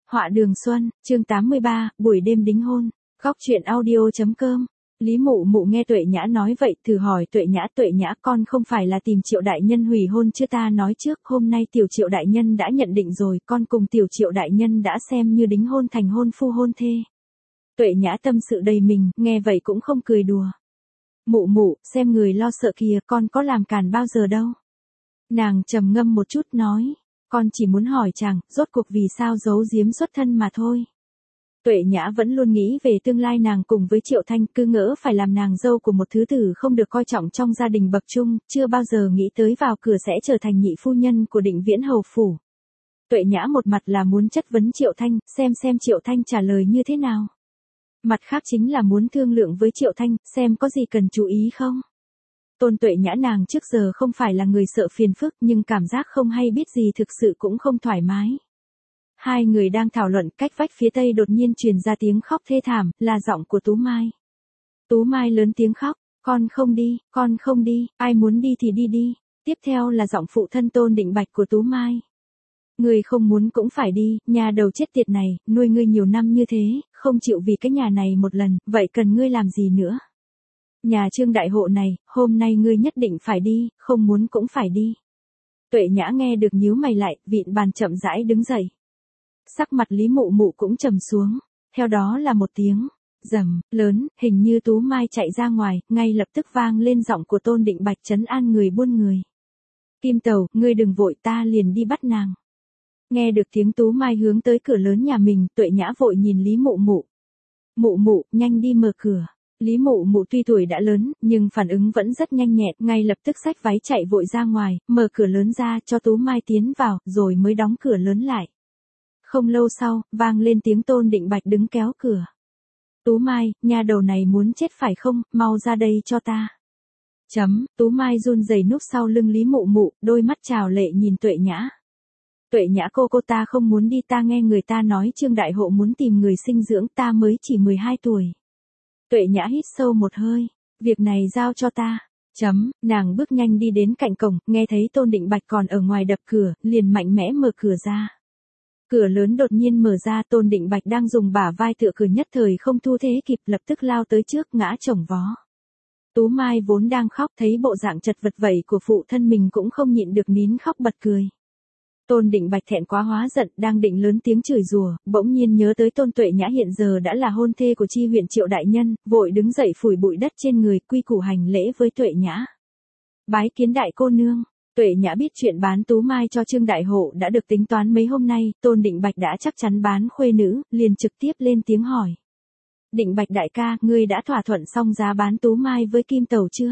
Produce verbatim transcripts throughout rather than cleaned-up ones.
Họa Đường Xuân, chương tám mươi ba, buổi đêm đính hôn. Góc truyện audio.com. Lý Mụ Mụ nghe Tuệ Nhã nói vậy, thử hỏi Tuệ Nhã, Tuệ Nhã con không phải là tìm Triệu đại nhân hủy hôn chứ, ta nói trước, hôm nay tiểu Triệu đại nhân đã nhận định rồi, con cùng tiểu Triệu đại nhân đã xem như đính hôn thành hôn phu hôn thê. Tuệ Nhã tâm sự đầy mình, nghe vậy cũng không cười đùa. Mụ Mụ, xem người lo sợ kìa, con có làm càn bao giờ đâu. Nàng trầm ngâm một chút nói, con chỉ muốn hỏi chàng, rốt cuộc vì sao giấu giếm xuất thân mà thôi. Tuệ Nhã vẫn luôn nghĩ về tương lai nàng cùng với Triệu Thanh, cứ ngỡ phải làm nàng dâu của một thứ tử không được coi trọng trong gia đình bậc trung, chưa bao giờ nghĩ tới vào cửa sẽ trở thành nhị phu nhân của Định Viễn hầu phủ. Tuệ Nhã một mặt là muốn chất vấn Triệu Thanh, xem xem Triệu Thanh trả lời như thế nào. Mặt khác chính là muốn thương lượng với Triệu Thanh, xem có gì cần chú ý không. Tôn Tuệ Nhã nàng trước giờ không phải là người sợ phiền phức, nhưng cảm giác không hay biết gì thực sự cũng không thoải mái. Hai người đang thảo luận, cách vách phía tây đột nhiên truyền ra tiếng khóc thê thảm, là giọng của Tú Mai. Tú Mai lớn tiếng khóc, con không đi, con không đi, ai muốn đi thì đi đi. Tiếp theo là giọng phụ thân Tôn Định Bạch của Tú Mai. Người không muốn cũng phải đi, nhà đầu chết tiệt này, nuôi ngươi nhiều năm như thế, không chịu vì cái nhà này một lần, vậy cần ngươi làm gì nữa? Nhà Trương đại hộ này, hôm nay ngươi nhất định phải đi, không muốn cũng phải đi. Tuệ Nhã nghe được nhíu mày lại, vịn bàn chậm rãi đứng dậy. Sắc mặt Lý Mụ Mụ cũng trầm xuống, theo đó là một tiếng rầm lớn, hình như Tú Mai chạy ra ngoài, ngay lập tức vang lên giọng của Tôn Định Bạch trấn an người buôn người. Kim Tàu, ngươi đừng vội, ta liền đi bắt nàng. Nghe được tiếng Tú Mai hướng tới cửa lớn nhà mình, Tuệ Nhã vội nhìn Lý Mụ Mụ. Mụ Mụ, nhanh đi mở cửa. Lý Mụ Mụ tuy tuổi đã lớn, nhưng phản ứng vẫn rất nhanh nhẹn, ngay lập tức xách váy chạy vội ra ngoài, mở cửa lớn ra cho Tú Mai tiến vào, rồi mới đóng cửa lớn lại. Không lâu sau, vang lên tiếng Tôn Định Bạch đứng kéo cửa. Tú Mai, nhà đầu này muốn chết phải không, mau ra đây cho ta. Chấm, Tú Mai run rẩy núp sau lưng Lý Mụ Mụ, đôi mắt trào lệ nhìn Tuệ Nhã. Tuệ Nhã cô cô ta không muốn đi, ta nghe người ta nói Trương đại hộ muốn tìm người sinh dưỡng, ta mới chỉ mười hai tuổi. Tuệ Nhã hít sâu một hơi, việc này giao cho ta. Chấm, nàng bước nhanh đi đến cạnh cổng, nghe thấy Tôn Định Bạch còn ở ngoài đập cửa, liền mạnh mẽ mở cửa ra. Cửa lớn đột nhiên mở ra, Tôn Định Bạch đang dùng bả vai tựa cửa nhất thời không thu thế kịp, lập tức lao tới trước, ngã chồng vó. Tú Mai vốn đang khóc, thấy bộ dạng chật vật vậy của phụ thân mình cũng không nhịn được nín khóc bật cười. Tôn Định Bạch thẹn quá hóa giận, đang định lớn tiếng chửi rủa, bỗng nhiên nhớ tới Tôn Tuệ Nhã hiện giờ đã là hôn thê của Chi huyện Triệu đại nhân, vội đứng dậy phủi bụi đất trên người, quy củ hành lễ với Tuệ Nhã. Bái kiến đại cô nương. Tuệ Nhã biết chuyện bán Tú Mai cho Trương đại hộ đã được tính toán mấy hôm nay, Tôn Định Bạch đã chắc chắn bán khuê nữ, liền trực tiếp lên tiếng hỏi. Định Bạch đại ca, ngươi đã thỏa thuận xong giá bán Tú Mai với Kim Tàu chưa?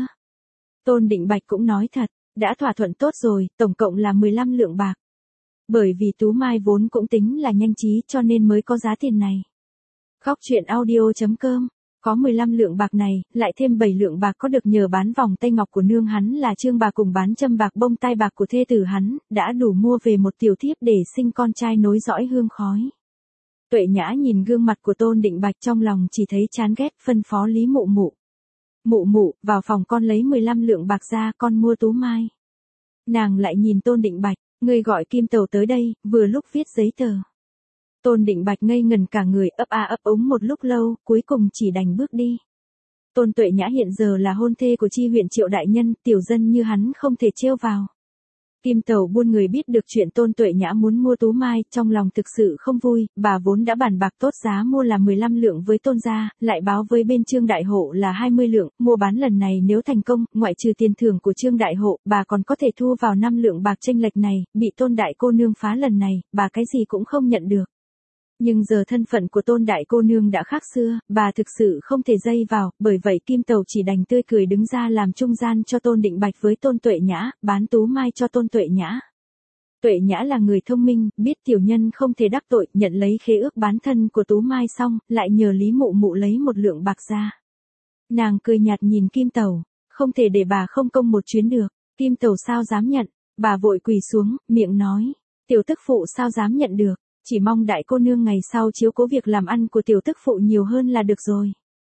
Tôn Định Bạch cũng nói thật, đã thỏa thuận tốt rồi, tổng cộng là mười lăm lượng bạc. Bởi vì Tú Mai vốn cũng tính là nhanh trí cho nên mới có giá tiền này. Góc truyện audio.com. Có mười lăm lượng bạc này, lại thêm bảy lượng bạc có được nhờ bán vòng tay ngọc của nương hắn là Trương bà cùng bán châm bạc bông tai bạc của thê tử hắn, đã đủ mua về một tiểu thiếp để sinh con trai nối dõi hương khói. Tuệ Nhã nhìn gương mặt của Tôn Định Bạch trong lòng chỉ thấy chán ghét, phân phó Lý Mụ Mụ. Mụ Mụ, vào phòng con lấy mười lăm lượng bạc ra, con mua Tú Mai. Nàng lại nhìn Tôn Định Bạch, ngươi gọi Kim Tàu tới đây, vừa lúc viết giấy tờ. Tôn Định Bạch ngây ngần cả người, ấp a ấp úng một lúc lâu, cuối cùng chỉ đành bước đi. Tôn Tuệ Nhã hiện giờ là hôn thê của Chi huyện Triệu đại nhân, tiểu dân như hắn không thể trêu vào. Kim Tàu buôn người biết được chuyện Tôn Tuệ Nhã muốn mua Tú Mai, trong lòng thực sự không vui, bà vốn đã bàn bạc tốt giá mua là mười lăm lượng với Tôn gia, lại báo với bên Trương đại hộ là hai mươi lượng, mua bán lần này nếu thành công, ngoại trừ tiền thưởng của Trương đại hộ, bà còn có thể thu vào năm lượng bạc chênh lệch này, bị Tôn đại cô nương phá lần này, bà cái gì cũng không nhận được. Nhưng giờ thân phận của Tôn đại cô nương đã khác xưa, bà thực sự không thể dây vào, bởi vậy Kim Tàu chỉ đành tươi cười đứng ra làm trung gian cho Tôn Định Bạch với Tôn Tuệ Nhã, bán Tú Mai cho Tôn Tuệ Nhã. Tuệ Nhã là người thông minh, biết tiểu nhân không thể đắc tội, nhận lấy khế ước bán thân của Tú Mai xong, lại nhờ Lý Mụ Mụ lấy một lượng bạc ra. Nàng cười nhạt nhìn Kim Tàu, không thể để bà không công một chuyến được. Kim Tàu sao dám nhận, bà vội quỳ xuống, miệng nói, tiểu tức phụ sao dám nhận được. Chỉ mong đại cô nương ngày sau chiếu cố việc làm ăn của tiểu tức phụ nhiều hơn là được rồi.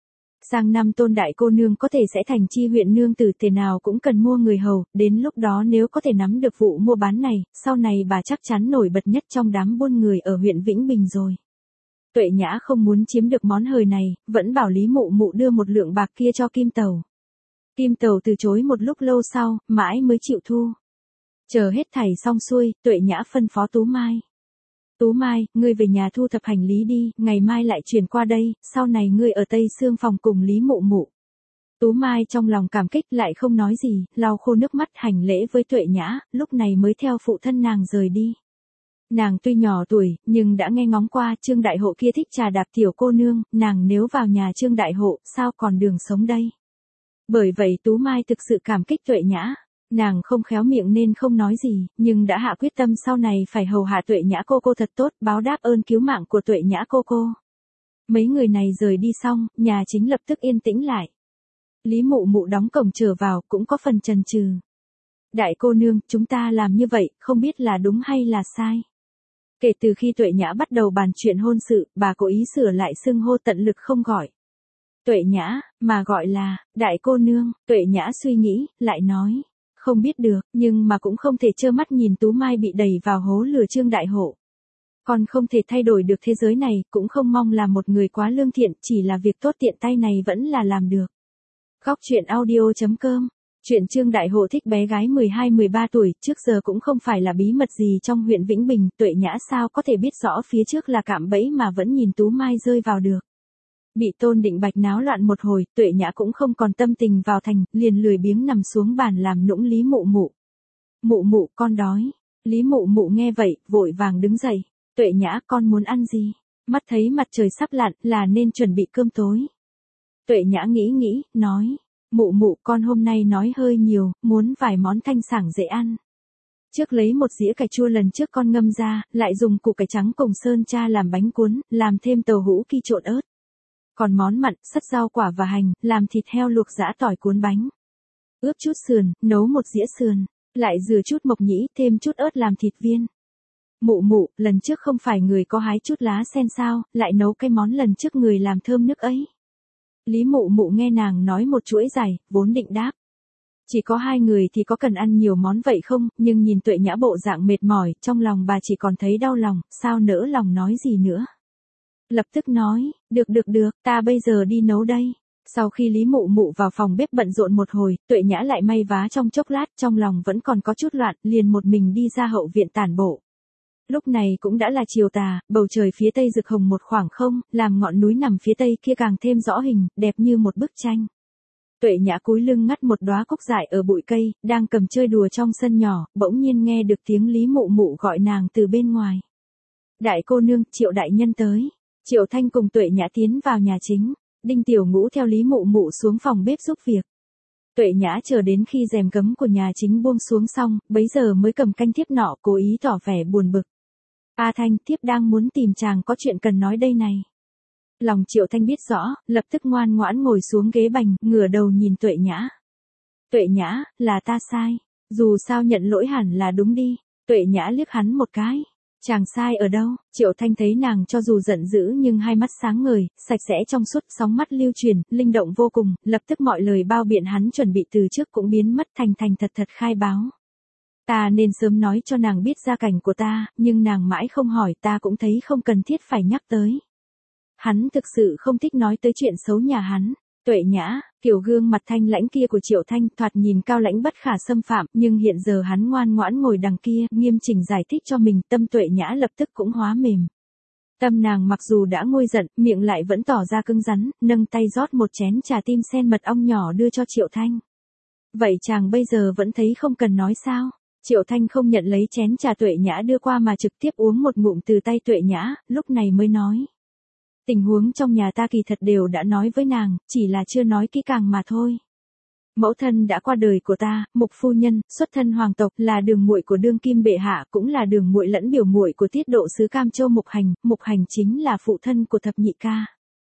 Sang năm Tôn đại cô nương có thể sẽ thành chi huyện nương tử, thế nào cũng cần mua người hầu, đến lúc đó nếu có thể nắm được vụ mua bán này, sau này bà chắc chắn nổi bật nhất trong đám buôn người ở huyện Vĩnh Bình rồi. Tuệ Nhã không muốn chiếm được món hời này, vẫn bảo Lý Mụ Mụ đưa một lượng bạc kia cho Kim Tầu. Kim Tầu từ chối một lúc lâu sau, mãi mới chịu thu. Chờ hết thảy xong xuôi, Tuệ Nhã phân phó Tú Mai. Tú Mai, ngươi về nhà thu thập hành lý đi, ngày mai lại chuyển qua đây, sau này ngươi ở Tây Sương phòng cùng Lý Mụ Mụ. Tú Mai trong lòng cảm kích lại không nói gì, lau khô nước mắt hành lễ với Tuệ Nhã, lúc này mới theo phụ thân nàng rời đi. Nàng tuy nhỏ tuổi, nhưng đã nghe ngóng qua Trương Đại Hộ kia thích trà đạp tiểu cô nương, nàng nếu vào nhà Trương Đại Hộ, sao còn đường sống đây? Bởi vậy Tú Mai thực sự cảm kích Tuệ Nhã. Nàng không khéo miệng nên không nói gì, nhưng đã hạ quyết tâm sau này phải hầu hạ Tuệ Nhã cô cô thật tốt, báo đáp ơn cứu mạng của Tuệ Nhã cô cô. Mấy người này rời đi xong, nhà chính lập tức yên tĩnh lại. Lý Mụ Mụ đóng cổng trở vào, cũng có phần chần chừ. Đại cô nương, chúng ta làm như vậy, không biết là đúng hay là sai. Kể từ khi Tuệ Nhã bắt đầu bàn chuyện hôn sự, bà cố ý sửa lại xưng hô tận lực không gọi Tuệ Nhã, mà gọi là đại cô nương. Tuệ Nhã suy nghĩ, lại nói. Không biết được, nhưng mà cũng không thể trơ mắt nhìn Tú Mai bị đẩy vào hố lửa Trương Đại Hộ. Con không thể thay đổi được thế giới này, cũng không mong làm một người quá lương thiện, chỉ là việc tốt tiện tay này vẫn là làm được. Góc truyện audio chấm com. Chuyện Trương Đại Hộ thích bé gái mười hai mười ba tuổi, trước giờ cũng không phải là bí mật gì trong huyện Vĩnh Bình, Tuệ Nhã sao có thể biết rõ phía trước là cạm bẫy mà vẫn nhìn Tú Mai rơi vào được. Bị Tôn Định Bạch náo loạn một hồi, Tuệ Nhã cũng không còn tâm tình vào thành, liền lười biếng nằm xuống bàn làm nũng Lý Mụ Mụ. Mụ Mụ, con đói. Lý Mụ Mụ nghe vậy, vội vàng đứng dậy. Tuệ Nhã, con muốn ăn gì? Mắt thấy mặt trời sắp lặn, là nên chuẩn bị cơm tối. Tuệ Nhã nghĩ nghĩ, nói. Mụ Mụ, con hôm nay nói hơi nhiều, muốn vài món thanh sảng dễ ăn. Trước lấy một dĩa cải chua lần trước con ngâm ra, lại dùng củ cải trắng cùng sơn tra làm bánh cuốn, làm thêm tàu hũ ki trộn ớt. Còn món mặn, sắt rau quả và hành, làm thịt heo luộc giã tỏi cuốn bánh. Ướp chút sườn, nấu một dĩa sườn, lại rửa chút mộc nhĩ, thêm chút ớt làm thịt viên. Mụ Mụ, lần trước không phải người có hái chút lá sen sao, lại nấu cái món lần trước người làm thơm nước ấy. Lý Mụ Mụ nghe nàng nói một chuỗi dài, vốn định đáp. Chỉ có hai người thì có cần ăn nhiều món vậy không, nhưng nhìn Tuệ Nhã bộ dạng mệt mỏi, trong lòng bà chỉ còn thấy đau lòng, sao nỡ lòng nói gì nữa. Lập tức nói, được được được, ta bây giờ đi nấu đây. Sau khi Lý Mụ Mụ vào phòng bếp bận rộn một hồi, Tuệ Nhã lại may vá trong chốc lát, trong lòng vẫn còn có chút loạn, liền một mình đi ra hậu viện tản bộ. Lúc này cũng đã là chiều tà, bầu trời phía tây rực hồng một khoảng không, làm ngọn núi nằm phía tây kia càng thêm rõ hình, đẹp như một bức tranh. Tuệ Nhã cúi lưng ngắt một đóa cúc dại ở bụi cây, đang cầm chơi đùa trong sân nhỏ, bỗng nhiên nghe được tiếng Lý Mụ Mụ gọi nàng từ bên ngoài. Đại cô nương, Triệu đại nhân tới. Triệu Thanh cùng Tuệ Nhã tiến vào nhà chính, Đinh Tiểu Ngũ theo Lý Mụ Mụ xuống phòng bếp giúp việc. Tuệ Nhã chờ đến khi rèm gấm của nhà chính buông xuống xong, bấy giờ mới cầm canh thiếp nọ cố ý tỏ vẻ buồn bực. A Thanh, thiếp đang muốn tìm chàng có chuyện cần nói đây này. Lòng Triệu Thanh biết rõ, lập tức ngoan ngoãn ngồi xuống ghế bành, ngửa đầu nhìn Tuệ Nhã. Tuệ Nhã, là ta sai. Dù sao nhận lỗi hẳn là đúng đi. Tuệ Nhã liếc hắn một cái. Chàng sai ở đâu? Triệu Thanh thấy nàng cho dù giận dữ nhưng hai mắt sáng ngời, sạch sẽ trong suốt, sóng mắt lưu truyền, linh động vô cùng, lập tức mọi lời bao biện hắn chuẩn bị từ trước cũng biến mất, thành thành thật thật khai báo. Ta nên sớm nói cho nàng biết gia cảnh của ta, nhưng nàng mãi không hỏi, ta cũng thấy không cần thiết phải nhắc tới. Hắn thực sự không thích nói tới chuyện xấu nhà hắn. Tuệ Nhã, kiểu gương mặt thanh lãnh kia của Triệu Thanh thoạt nhìn cao lãnh bất khả xâm phạm, nhưng hiện giờ hắn ngoan ngoãn ngồi đằng kia, nghiêm chỉnh giải thích cho mình, tâm Tuệ Nhã lập tức cũng hóa mềm. Tâm nàng mặc dù đã nguôi giận, miệng lại vẫn tỏ ra cứng rắn, nâng tay rót một chén trà tim sen mật ong nhỏ đưa cho Triệu Thanh. Vậy chàng bây giờ vẫn thấy không cần nói sao? Triệu Thanh không nhận lấy chén trà Tuệ Nhã đưa qua mà trực tiếp uống một ngụm từ tay Tuệ Nhã, lúc này mới nói. Tình huống trong nhà ta kỳ thật đều đã nói với nàng, chỉ là chưa nói kỹ càng mà thôi. Mẫu thân đã qua đời của ta, Mục phu nhân, xuất thân hoàng tộc, là đường muội của đương kim bệ hạ, cũng là đường muội lẫn biểu muội của tiết độ sứ Cam Châu Mục Hành, Mục Hành chính là phụ thân của thập nhị ca.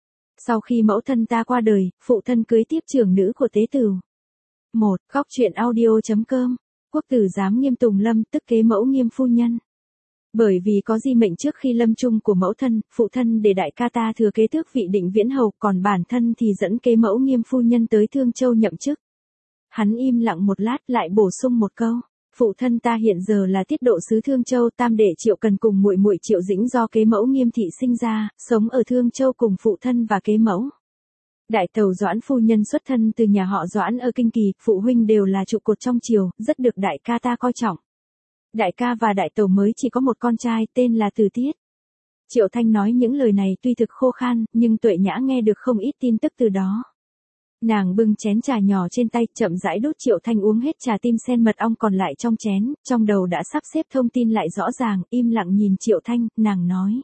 Sau khi mẫu thân ta qua đời, phụ thân cưới tiếp trưởng nữ của tế tửu. một. Góc truyện audio chấm com. Quốc tử giám Nghiêm Tùng Lâm, tức kế mẫu Nghiêm phu nhân. Bởi vì có di mệnh trước khi lâm chung của mẫu thân, phụ thân để đại ca ta thừa kế tước vị Định Viễn Hầu, còn bản thân thì dẫn kế mẫu Nghiêm phu nhân tới Thương Châu nhậm chức. Hắn im lặng một lát lại bổ sung một câu. Phụ thân ta hiện giờ là tiết độ sứ Thương Châu, tam đệ Triệu Cần cùng muội muội Triệu Dĩnh do kế mẫu Nghiêm thị sinh ra, sống ở Thương Châu cùng phụ thân và kế mẫu. Đại tẩu Doãn phu nhân xuất thân từ nhà họ Doãn ở Kinh Kỳ, phụ huynh đều là trụ cột trong triều, rất được đại ca ta coi trọng. Đại ca và đại tẩu mới chỉ có một con trai tên là Từ Tiết. Triệu Thanh nói những lời này tuy thực khô khan, nhưng Tuệ Nhã nghe được không ít tin tức từ đó. Nàng bưng chén trà nhỏ trên tay, chậm rãi đút Triệu Thanh uống hết trà tim sen mật ong còn lại trong chén, trong đầu đã sắp xếp thông tin lại rõ ràng, im lặng nhìn Triệu Thanh, nàng nói.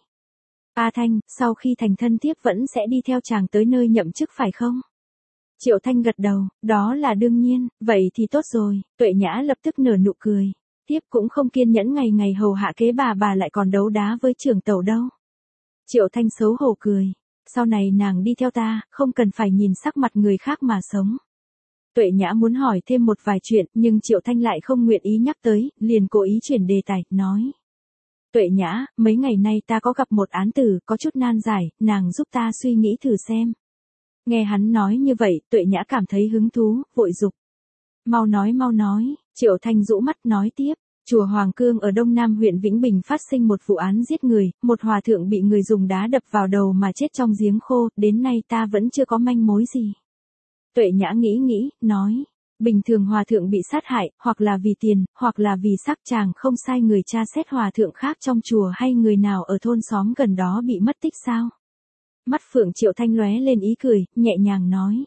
A Thanh, sau khi thành thân thiếp vẫn sẽ đi theo chàng tới nơi nhậm chức phải không? Triệu Thanh gật đầu, đó là đương nhiên, vậy thì tốt rồi. Tuệ Nhã lập tức nở nụ cười. Thiếp cũng không kiên nhẫn ngày ngày hầu hạ kế bà bà lại còn đấu đá với trưởng tẩu đâu. Triệu Thanh xấu hổ cười. Sau này nàng đi theo ta, không cần phải nhìn sắc mặt người khác mà sống. Tuệ Nhã muốn hỏi thêm một vài chuyện, nhưng Triệu Thanh lại không nguyện ý nhắc tới, liền cố ý chuyển đề tài, nói. Tuệ Nhã, mấy ngày nay ta có gặp một án tử, có chút nan giải, nàng giúp ta suy nghĩ thử xem. Nghe hắn nói như vậy, Tuệ Nhã cảm thấy hứng thú, vội dục. Mau nói mau nói, Triệu Thanh rũ mắt nói tiếp. Chùa Hoàng Cương ở Đông Nam huyện Vĩnh Bình phát sinh một vụ án giết người, một hòa thượng bị người dùng đá đập vào đầu mà chết trong giếng khô, đến nay ta vẫn chưa có manh mối gì. Tuệ Nhã nghĩ nghĩ, nói, bình thường hòa thượng bị sát hại, hoặc là vì tiền, hoặc là vì sắc, chàng không sai người tra xét hòa thượng khác trong chùa hay người nào ở thôn xóm gần đó bị mất tích sao? Mắt Phượng Triệu Thanh lóe lên ý cười, nhẹ nhàng nói.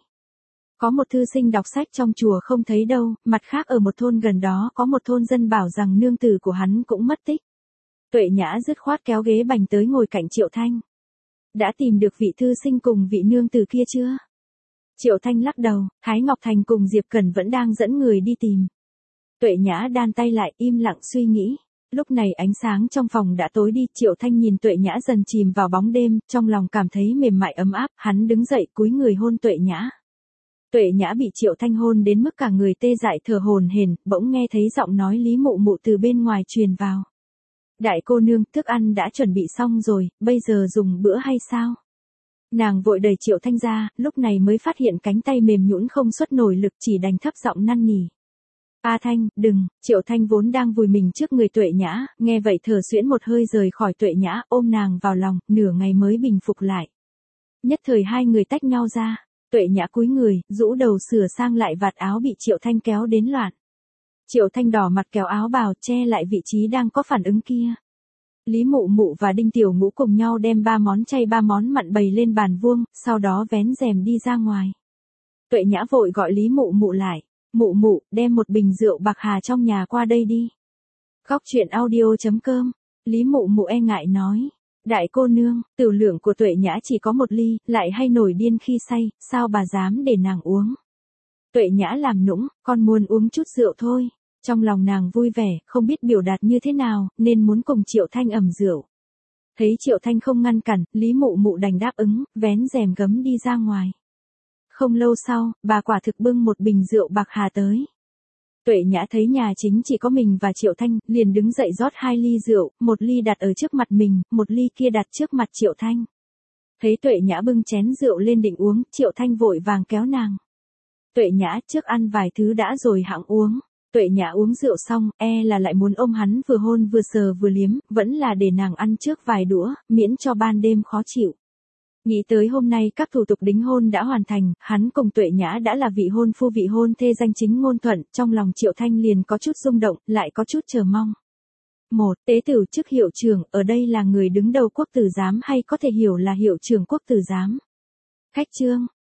Có một thư sinh đọc sách trong chùa không thấy đâu, mặt khác ở một thôn gần đó có một thôn dân bảo rằng nương tử của hắn cũng mất tích. Tuệ Nhã dứt khoát kéo ghế bành tới ngồi cạnh Triệu Thanh. Đã tìm được vị thư sinh cùng vị nương tử kia chưa? Triệu Thanh lắc đầu, Thái Ngọc Thành cùng Diệp Cẩn vẫn đang dẫn người đi tìm. Tuệ Nhã đan tay lại, im lặng suy nghĩ. Lúc này ánh sáng trong phòng đã tối đi, Triệu Thanh nhìn Tuệ Nhã dần chìm vào bóng đêm, trong lòng cảm thấy mềm mại ấm áp, hắn đứng dậy cúi người hôn Tuệ Nhã. Tuệ Nhã bị Triệu Thanh hôn đến mức cả người tê dại thở hổn hển, bỗng nghe thấy giọng nói Lý Mụ Mụ từ bên ngoài truyền vào. Đại cô nương, thức ăn đã chuẩn bị xong rồi, bây giờ dùng bữa hay sao? Nàng vội đẩy Triệu Thanh ra, lúc này mới phát hiện cánh tay mềm nhũn không xuất nổi lực, chỉ đành thấp giọng năn nỉ. A Thanh, đừng, Triệu Thanh vốn đang vùi mình trước người Tuệ Nhã, nghe vậy thở xuyễn một hơi rời khỏi Tuệ Nhã, ôm nàng vào lòng, nửa ngày mới bình phục lại. Nhất thời hai người tách nhau ra. Tuệ Nhã cúi người, rũ đầu sửa sang lại vạt áo bị Triệu Thanh kéo đến loạn. Triệu Thanh đỏ mặt kéo áo bào che lại vị trí đang có phản ứng kia. Lý Mụ Mụ và Đinh Tiểu Ngũ cùng nhau đem ba món chay ba món mặn bày lên bàn vuông, sau đó vén rèm đi ra ngoài. Tuệ Nhã vội gọi Lý Mụ Mụ lại. Mụ Mụ, đem một bình rượu bạc hà trong nhà qua đây đi. Góc truyện audio chấm com. Lý Mụ Mụ e ngại nói. Đại cô nương, tiểu lượng của Tuệ Nhã chỉ có một ly, lại hay nổi điên khi say, sao bà dám để nàng uống? Tuệ Nhã làm nũng, con muốn uống chút rượu thôi. Trong lòng nàng vui vẻ, không biết biểu đạt như thế nào, nên muốn cùng Triệu Thanh ẩm rượu. Thấy Triệu Thanh không ngăn cản, Lý Mụ Mụ đành đáp ứng, vén rèm gấm đi ra ngoài. Không lâu sau, bà quả thực bưng một bình rượu bạc hà tới. Tuệ Nhã thấy nhà chính chỉ có mình và Triệu Thanh, liền đứng dậy rót hai ly rượu, một ly đặt ở trước mặt mình, một ly kia đặt trước mặt Triệu Thanh. Thấy Tuệ Nhã bưng chén rượu lên định uống, Triệu Thanh vội vàng kéo nàng. Tuệ Nhã, trước ăn vài thứ đã rồi hẵng uống. Tuệ Nhã uống rượu xong, e là lại muốn ôm hắn vừa hôn vừa sờ vừa liếm, vẫn là để nàng ăn trước vài đũa, miễn cho ban đêm khó chịu. Nghĩ tới hôm nay các thủ tục đính hôn đã hoàn thành, hắn cùng Tuệ Nhã đã là vị hôn phu vị hôn thê danh chính ngôn thuận, trong lòng Triệu Thanh liền có chút rung động, lại có chút chờ mong. Một, tế tửu chức hiệu trưởng, ở đây là người đứng đầu quốc tử giám hay có thể hiểu là hiệu trưởng quốc tử giám? Khách trương,